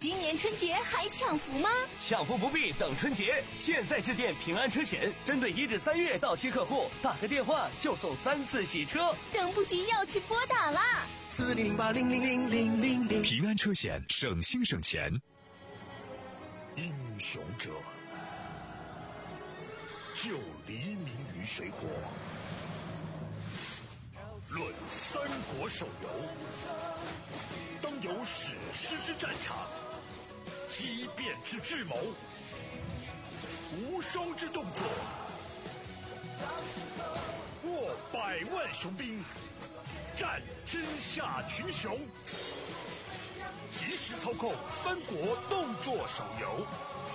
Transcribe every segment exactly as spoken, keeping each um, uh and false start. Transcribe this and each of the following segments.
今年春节还抢福吗？ 抢福不必等春节，现在致电平安车险，针对一至三月到期客户，打个电话就送三次洗车。 等不及要去拨打啦！ 四零八零零零零零零。 平安车险，省心省钱。 英雄者，就黎明于水火。论三国手游，当有史诗之战场，激变之智谋，无双之动作，握百万雄兵，战天下群雄。即时操控三国动作手游，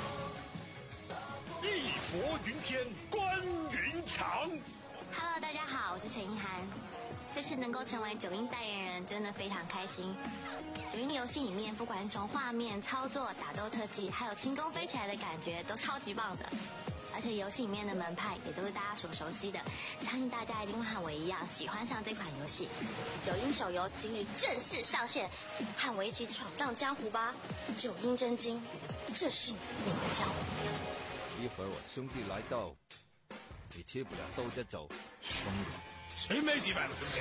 义薄云天，关云长。 Hello， 大家好，我是陈意涵。这次能够成为九阴代言人，真的非常开心。九阴游戏里面，不管是从画面、操作、打斗特技，还有轻功飞起来的感觉，都超级棒的。而且游戏里面的门派也都是大家所熟悉的，相信大家一定会和我一样喜欢上这款游戏。九阴手游今日正式上线，和我一起闯荡江湖吧！九阴真经，这是你的江湖。 一会儿我兄弟来到，你吃不了兜着走，兄弟。 谁没几百个兄弟？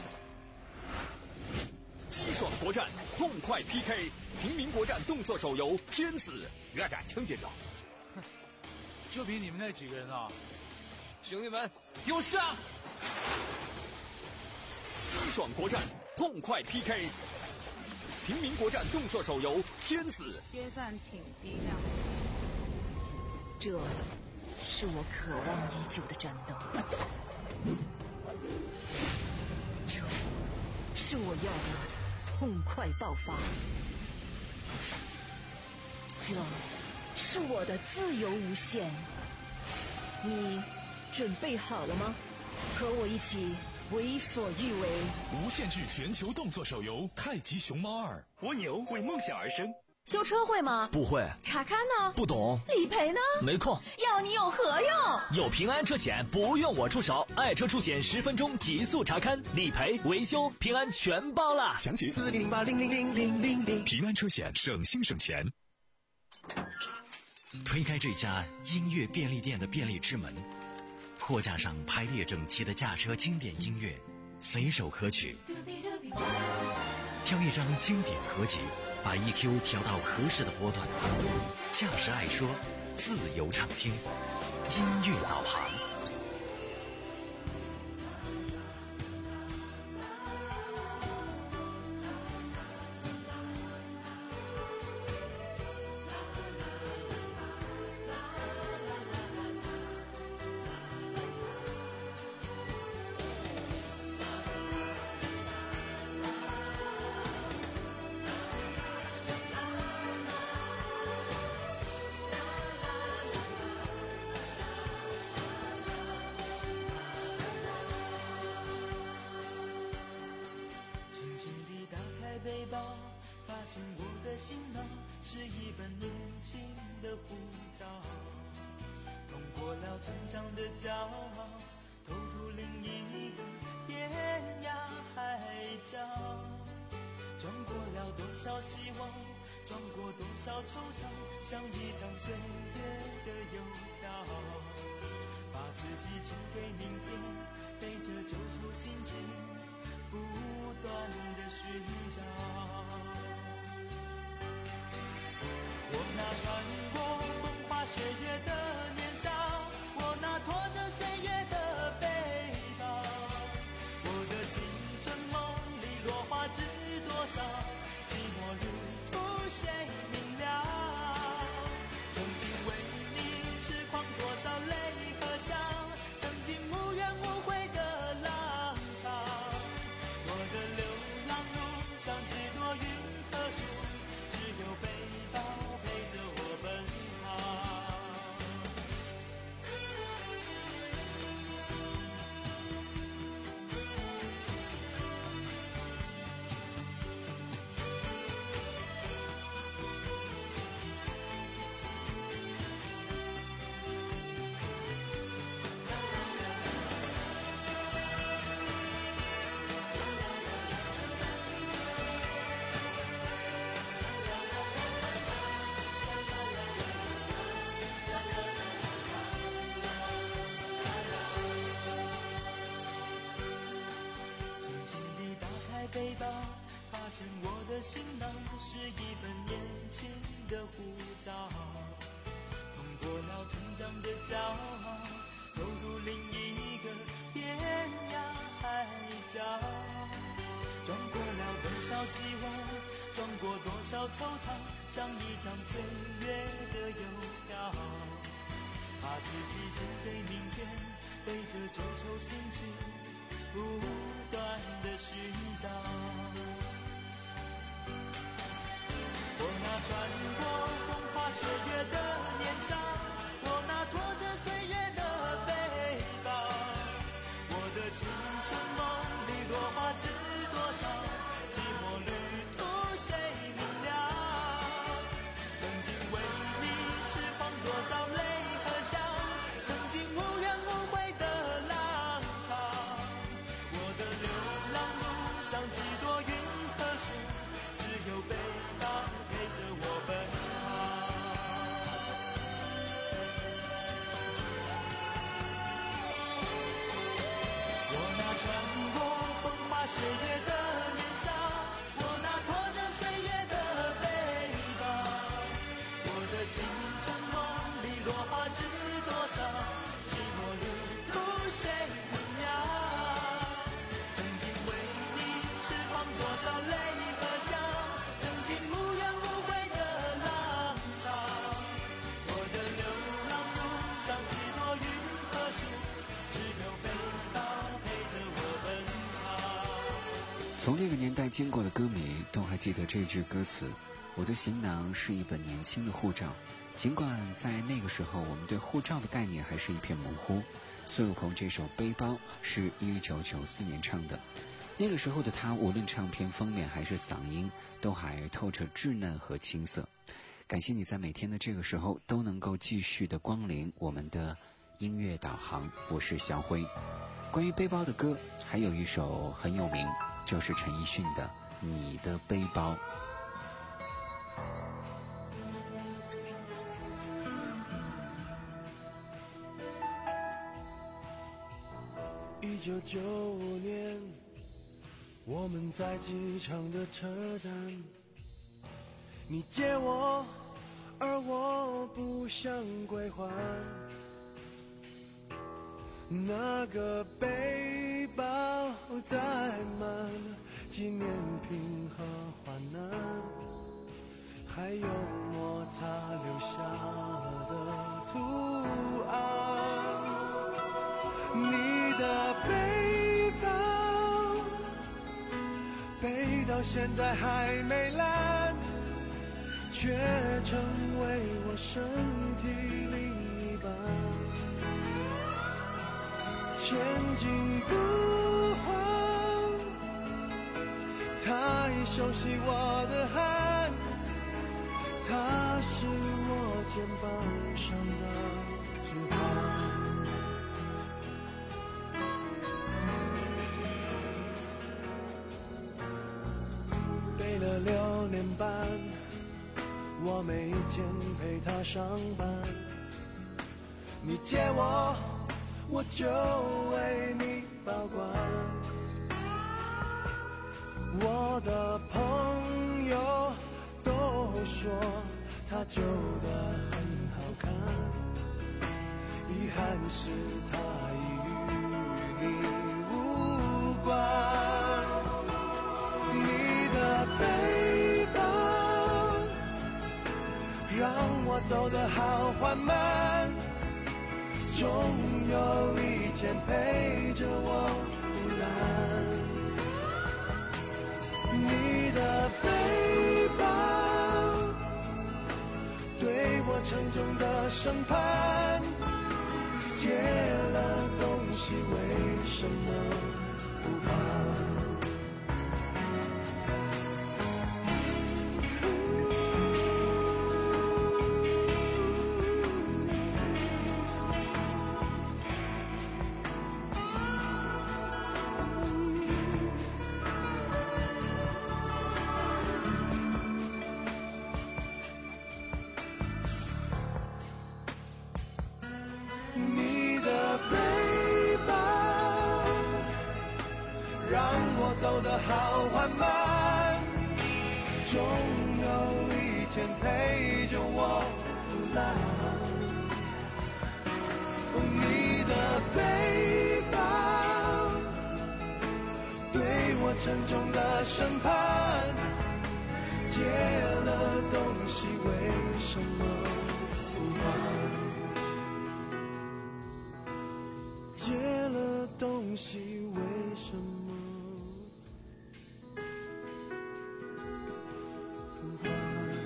激爽国战，痛快 P K， 平民国战动作手游《天子》，我敢称点到。 哼，就凭你们那几个人啊！ 兄弟们，有上！ 激爽国战，痛快 P K， 平民国战动作手游《天子》。 约战挺低调。 这是我渴望已久的战斗。这是我要的痛快爆发，这是我的自由无限。你准备好了吗？和我一起为所欲为。 无限制全球动作手游《太极熊猫二》， 蜗牛为梦想而生。 修车会吗？ 不会。 查看呢？ 不懂。 理赔呢？ 没空。 要你有何用？ 有平安车险，不用我出手，爱车出险十分钟极速查看、理赔、维修，平安全包啦！ 详情四零八零零零零零零。 平安车险，省心省钱。 推开这家音乐便利店的便利之门，货架上排列整齐的驾车经典音乐，随手可取。挑一张经典合集，把 E Q 调到合适的波段，驾驶爱车，自由畅听，音乐导航。 背包，发现我的行囊是一本年轻的护照，通过了成长的骄傲，投入另一个天涯海角，装过了多少希望，装过多少惆怅，像一张岁月的邮票，把自己交给明天，背着旧愁心情不断的寻找。我那穿过风花雪月的年少，我那拖着岁月的背包，我的青春梦里落花知多少，寂寞路途谁明了？曾经为你痴狂多少泪和笑，曾经无怨无悔的浪潮，我的流浪路上只多云和树，只有背包陪着我奔跑。 笑，撞过了多少希望，撞过多少惆怅，像一张岁月的邮票，怕自己只对明天背着这首心事不断的寻找。我那穿过风花雪月的年少，我那拖着岁月的背包，我的青春梦里落花知多少，寂寞旅途谁明了？曾经为你痴狂多少泪和笑，曾经无怨无悔的浪潮，我的流浪路上几多云和树，只有背包陪着我奔跑。我那穿过风花雪月的年少，我那拖着岁月的背包，我的青春梦里落花知多少，寂寞旅途谁明了？曾经为你痴狂多少泪和笑，曾经无怨无悔的浪潮，我的流浪路上几多云和树，只有背包陪着我奔跑。 从那个年代经过的歌迷都还记得这句歌词，我的行囊是一本年轻的护照。尽管在那个时候我们对护照的概念还是一片模糊，孙悟空这首背包是一九九四年唱的，那个时候的他无论唱片封面还是嗓音都还透着稚嫩和青涩。感谢你在每天的这个时候都能够继续的光临我们的音乐导航，我是小辉。关于背包的歌还有一首很有名，就是陈奕迅的《你的背包》。 一九九五年，我们在机场的车站，你借我，而我不想归还。那个背包载满纪念品和患难，还有摩擦留下的图案。你的背包背到现在还没烂，却成为我身体另一半。前进不换，它已熟悉我的汗，它是我肩膀上的指环。背了六年半，我每天陪他上班。你借我，我就为你保管。我的朋友都说他旧的很好看，遗憾是他已与你无关。你的背包让我走得好缓慢，终有一天陪着我腐烂。你的背包对我沉重的审判，借了东西为什么不还？走得好缓慢，终有一天陪着我腐烂。你的背包沉重的审判。戒了东西为什么不还？戒了东西为什么不还？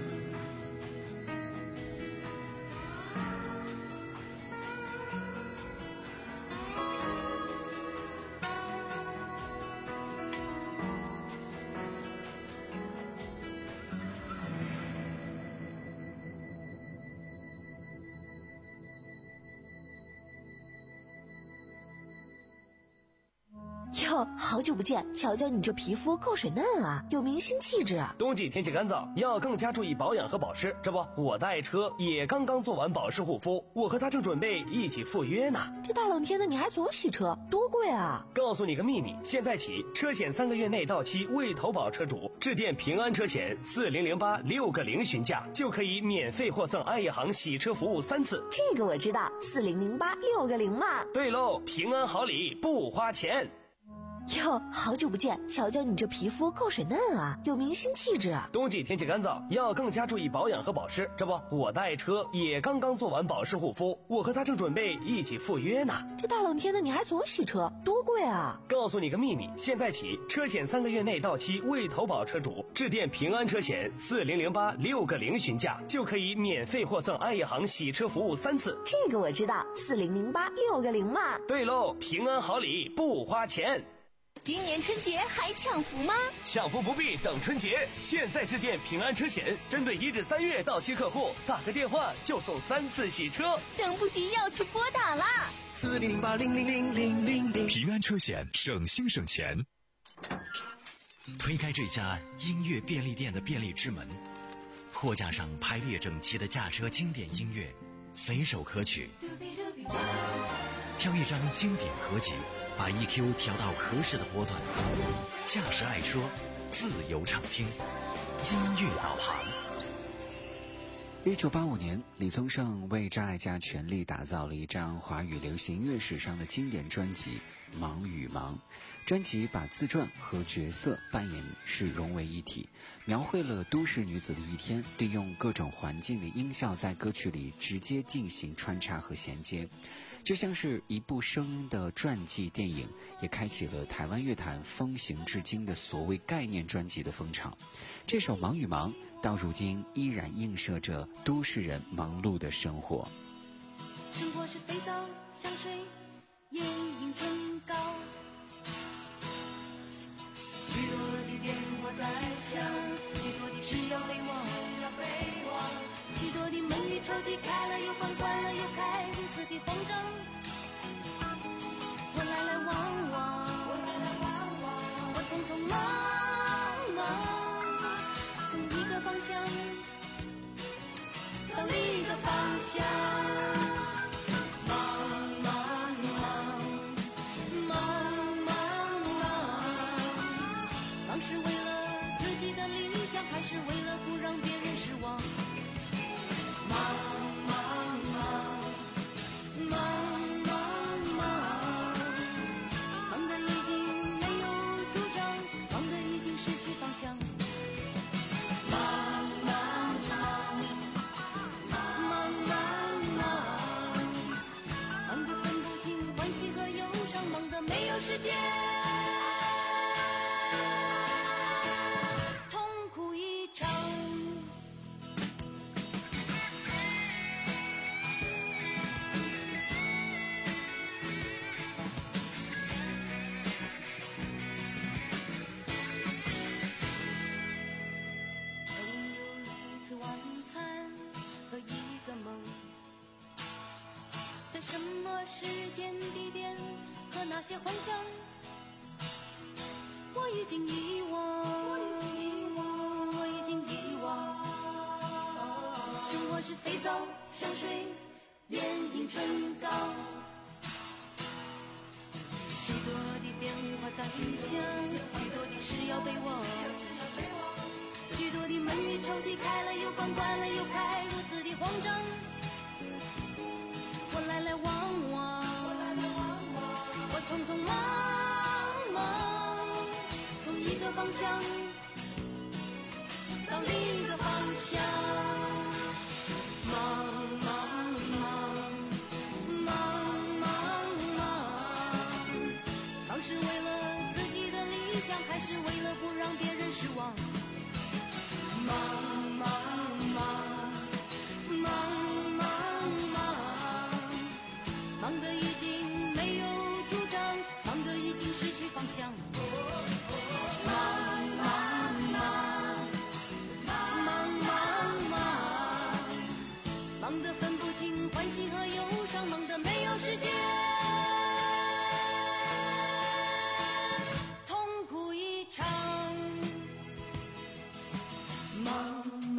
哟，好久不见，瞧瞧你这皮肤够水嫩啊，有明星气质。 冬季天气干燥，要更加注意保养和保湿。这不，我的爱车也刚刚做完保湿护肤，我和他正准备一起赴约呢。 这大冷天的你还总洗车，多贵啊！ 告诉你个秘密，现在起车险三个月内到期未投保车主，致电平安车险四零零八六个零询价，就可以免费获赠爱业行洗车服务三次。 这个我知道，四零零八六个零嘛。 对喽，平安好礼不花钱。 哟，好久不见，瞧瞧你这皮肤够水嫩啊，有明星气质。 冬季天气干燥，要更加注意保养和保湿。这不，我的爱车也刚刚做完保湿护肤，我和他正准备一起赴约呢。 这大冷天的你还总洗车，多贵啊！ 告诉你个秘密，现在起车险三个月内到期未投保车主，致电平安车险四零零八六个零询价，就可以免费获赠爱业行洗车服务三次。 这个我知道，四零零八六个零嘛。 对喽，平安好礼不花钱。 今年春节还抢福吗？ 抢福不必等春节，现在致电平安车险，针对一至三月到期客户，打个电话就送三次洗车。 等不及要去拨打啦！ 四零零八零零零零零零。 平安车险，省心省钱。 推开这家音乐便利店的便利之门，货架上排列整齐的驾车经典音乐，随手可取。挑一张经典合集，把 E Q 调到合适的波段，驾驶爱车，自由畅听，音乐导航。 一九八五年，李宗盛为张艾嘉全力打造了一张华语流行音乐史上的经典专辑《忙与忙》。专辑把自传和角色扮演是融为一体，描绘了都市女子的一天，利用各种环境的音效在歌曲里直接进行穿插和衔接，就像是一部声音的传记电影，也开启了台湾乐坛风行至今的所谓概念专辑的风潮。这首《忙与忙》到如今依然映射着都市人忙碌的生活。 生活是肥皂、香水、眼影、唇膏，许多的电话在响，许多的事要被忘，许多的门与抽屉开了又关，关了又开，如此的慌张。我来来往往，我匆匆忙忙，从一个方向到另一个方向。是为了自己的理想，还是为了不让别人失望？忙忙忙忙忙忙，忙得已经没有主张，忙得已经失去方向。忙忙忙忙忙忙，忙得分不清欢喜和忧伤，忙得没有时间。什么时间地点和那些幻想，我已经遗忘，我已经遗忘。生活是肥皂、香水、眼影、唇膏，许多的变化在响，许多的事要被忘，许多的门与抽屉开了又关，关了又开，如此的慌张。我来来往往，我匆匆忙忙，从一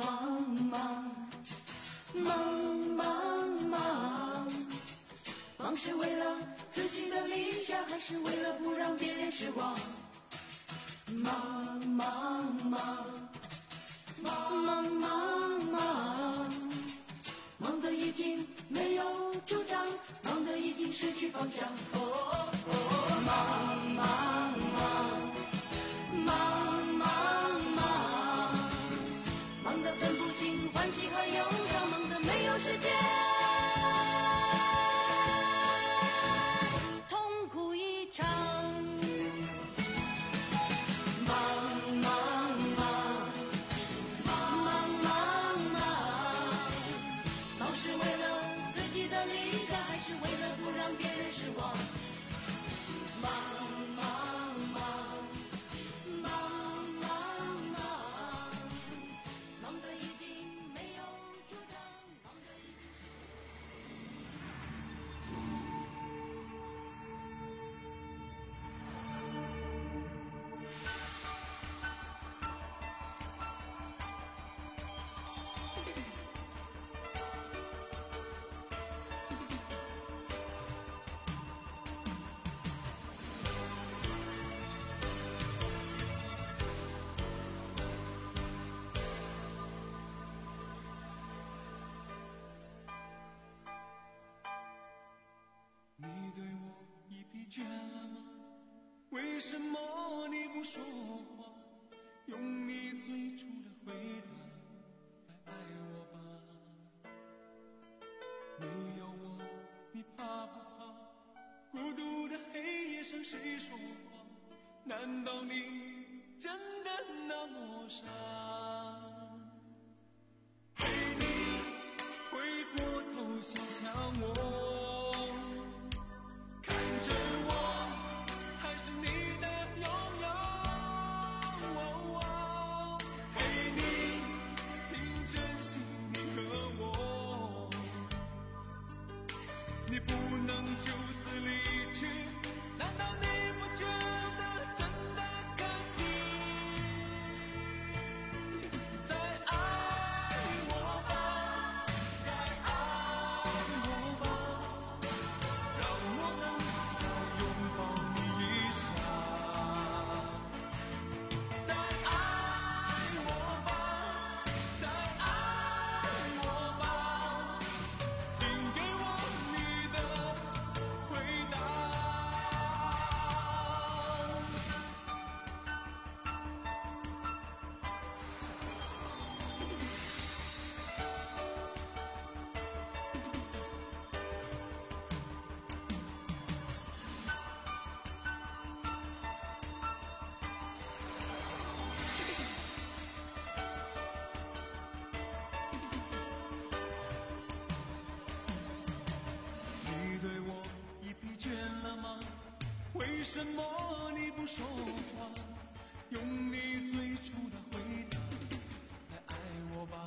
忙忙忙忙忙，忙是为了自己的理想，还是为了不让别人失望？忙忙忙忙忙忙忙，忙得已经没有主张，忙得已经失去方向。哦哦哦，忙忙忙忙忙忙，忙得分不清欢喜和忧伤，忙得没有时间痛苦一场。忙忙忙忙忙忙忙，忙是为了自己的理想，还是为了不让别人失望？忙忙忙忙忙忙，忙得已经没有主张，忙得已经。 你对我已疲倦了吗？为什么你不说话？用你最初的回答，再爱我吧。没有我，你怕不怕？孤独的黑夜上谁说话？难道你真的那么傻？陪你回过头想想我，看着我，还是你的拥有。陪你，请珍惜你和我。你不能就此离去，难道你不觉得真的可惜？再爱我吧，再爱我吧，让我能再拥抱你一下。再爱我吧，再爱我吧，请给我你的回答。你对我已疲倦了吗？为什么你不说话？用你最初的回答，再爱我吧。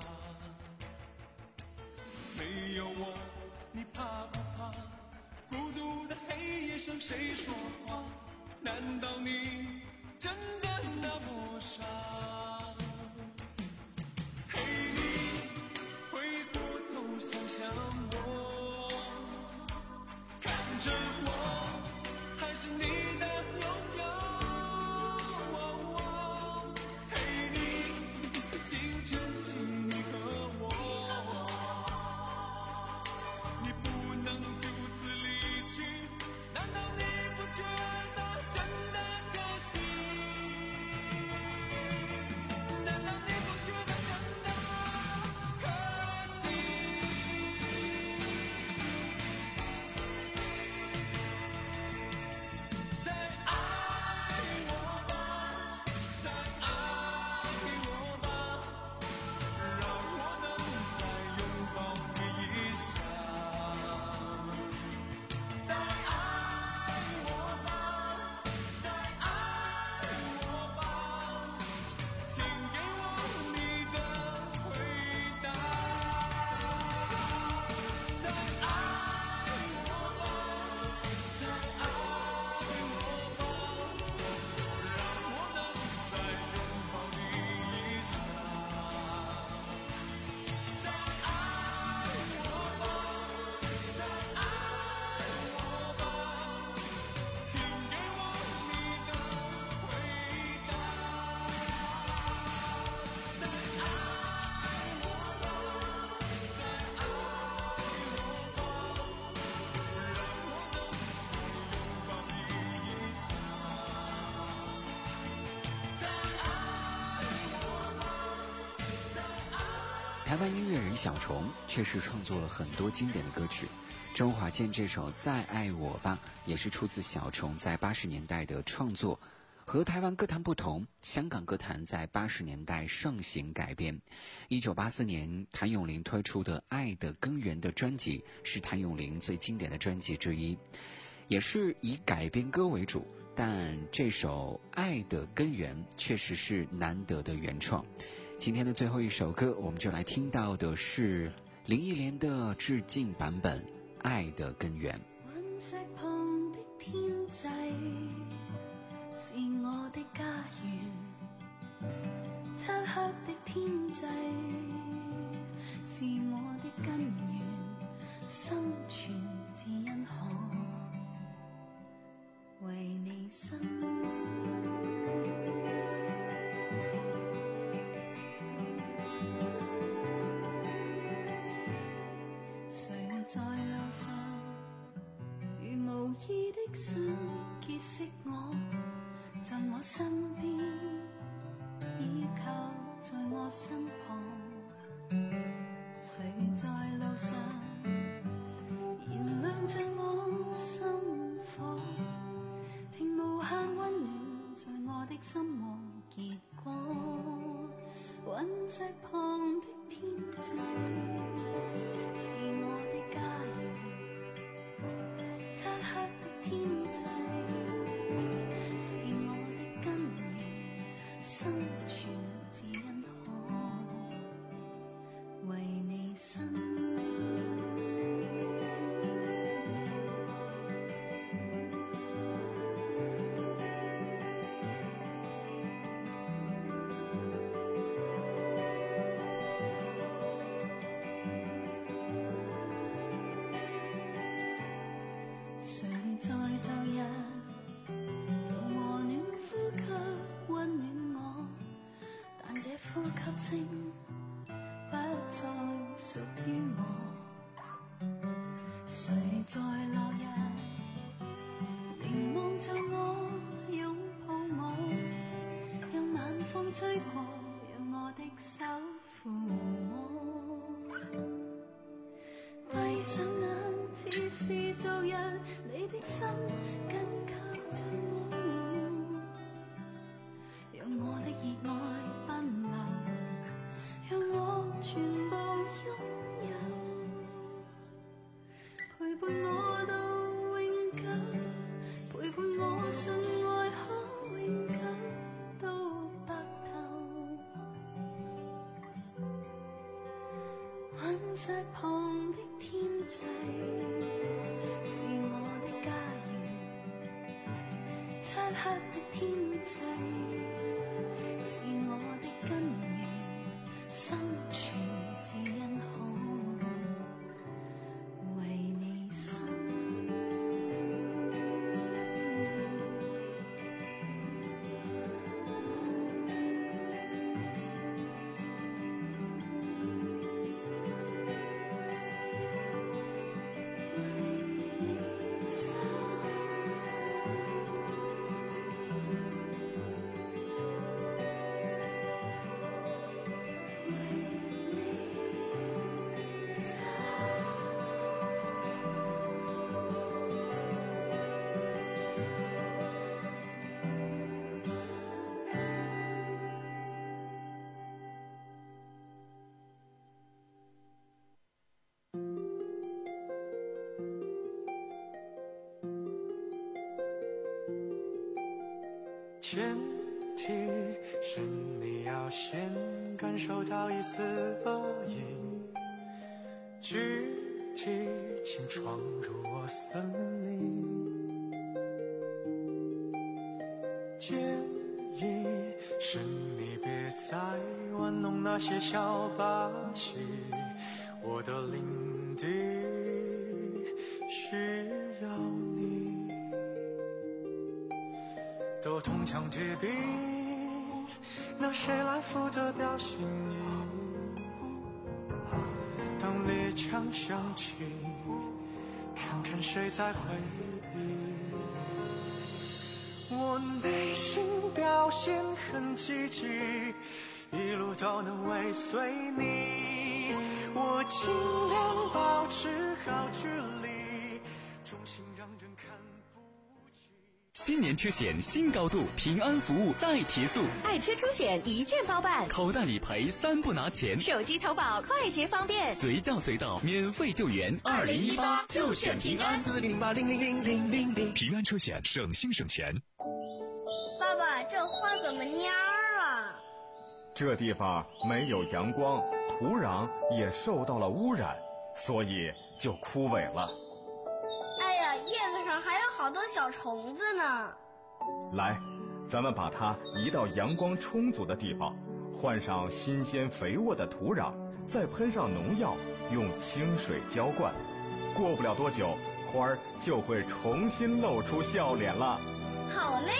没有我，你怕不怕？孤独的黑夜上谁说话？难道你真的那么傻？陪你回过头想想我，看着我，还是你的拥有。陪你，请珍惜你和我。你不能就此离去，难道你不觉得真的可惜？ 台湾音乐人小虫确实创作了很多经典的歌曲，周华健这首《再爱我吧》也是出自小虫在八十年代的创作。和台湾歌坛不同，香港歌坛在八十年代盛行改编。一九八四年，谭咏麟推出的《爱的根源》的专辑是谭咏麟最经典的专辑之一，也是以改编歌为主，但这首《爱的根源》确实是难得的原创。今天的最后一首歌，我们就来听到的是林忆莲的致敬版本《爱的根源》。 雲石旁的天際是我的家園，漆黑的天際是我的根源，生存只因可為你生。誰在路上如無意的想結識我，在我身邊依靠在我身旁，誰在路上燃亮着我心火，聽無限溫暖在我的心無結果。隕石旁的天際是我的家園，漆黑的天際是我的根源，生存只因可為你生。誰在昨日用和暖呼吸溫暖我，但這呼吸聲不再屬於我。誰在落日凝望着我，擁抱我，讓晚風吹過，讓我的手撫摸。閉上眼，似是昨日，你的心緊靠着我，讓我的熱愛奔流，讓我全部擁有，陪伴我到永久，陪伴我信愛可永久到白頭。隕石旁的天際是我的家園，漆黑的天際是我的根源，生存只因可為你生。 前提是你要先感受到一丝恶意，具体请闯入我森林。建议是你别再玩弄那些小把戏，我的领地需要你。都铜墙铁壁，那谁来负责表心意？当猎枪响起，看看谁在回避。我内心表现很积极，一路都能尾随你。 尽量保持好距离，重新让人看不起。 新年车险新高度，平安服务再提速， 爱车出险一键包办， 口袋理赔三不拿钱， 手机投保快捷方便， 随叫随到，免费救援。 二零一八就选平安， 四零八零零零零零零。 平安车险，省心省钱。 爸爸，这花怎么蔫儿了？ 这地方没有阳光，土壤也受到了污染，所以就枯萎了。 哎呀，叶子上还有好多小虫子呢。 来，咱们把它移到阳光充足的地方，换上新鲜肥沃的土壤，再喷上农药，用清水浇灌。过不了多久，花儿就会重新露出笑脸了。 好嘞！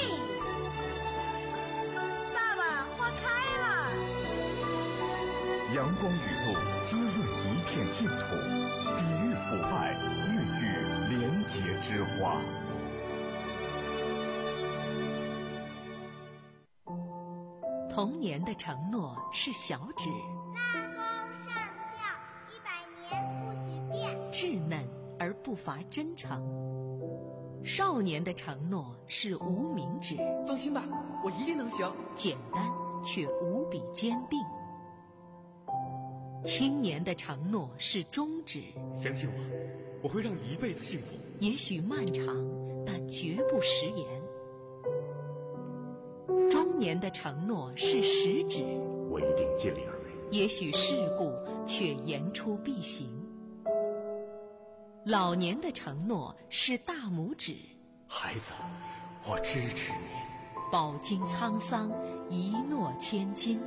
爸爸，花开了。 阳光雨露滋润一片净土，抵御腐败，孕育廉洁之花。 童年的承诺是小指， 拉钩上吊，一百年不许变， 稚嫩而不乏真诚。少年的承诺是无名指， 放心吧，我一定能行。 简单却无比坚定。青年的承诺是中指， 相信我，我会让你一辈子幸福。 也许漫长，但绝不食言。中年的承诺是食指， 我一定尽力而为。 也许世故，却言出必行。老年的承诺是大拇指， 孩子，我支持你。 饱经沧桑，一诺千金。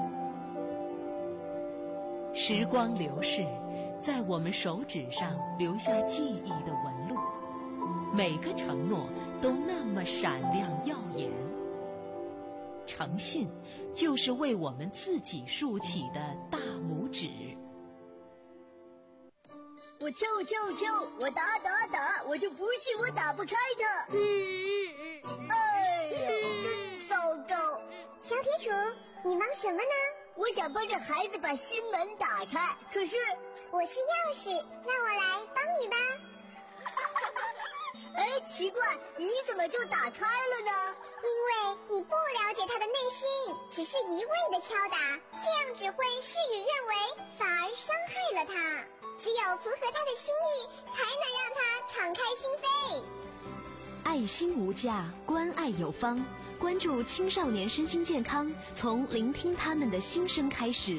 时光流逝，在我们手指上留下记忆的纹路，每个承诺都那么闪亮耀眼。诚信就是为我们自己竖起的大拇指。 我敲我敲我敲，我打打打，我就不信我打不开它。嗯，哎呀，真糟糕！ 小铁杵，你忙什么呢？ 我想帮着孩子把新门打开，可是我是钥匙，让我来帮你吧。 哎，奇怪，你怎么就打开了呢？ 因为你不了解他的内心，只是一味的敲打，这样只会事与愿违，反而伤害了他。只有符合他的心意，才能让他敞开心扉。 爱心无价，关爱有方。关注青少年身心健康，从聆听他们的心声开始。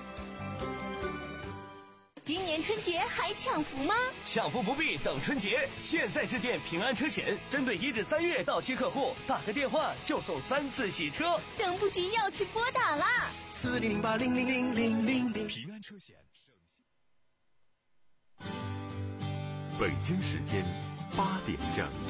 今年春节还抢福吗？ 抢福不必等春节，现在致电平安车险，针对一至三月到期客户，打个电话就送三次洗车， 等不及要去拨打啦！ 四零零八零零零零零零。 平安车险。北京时间八点整。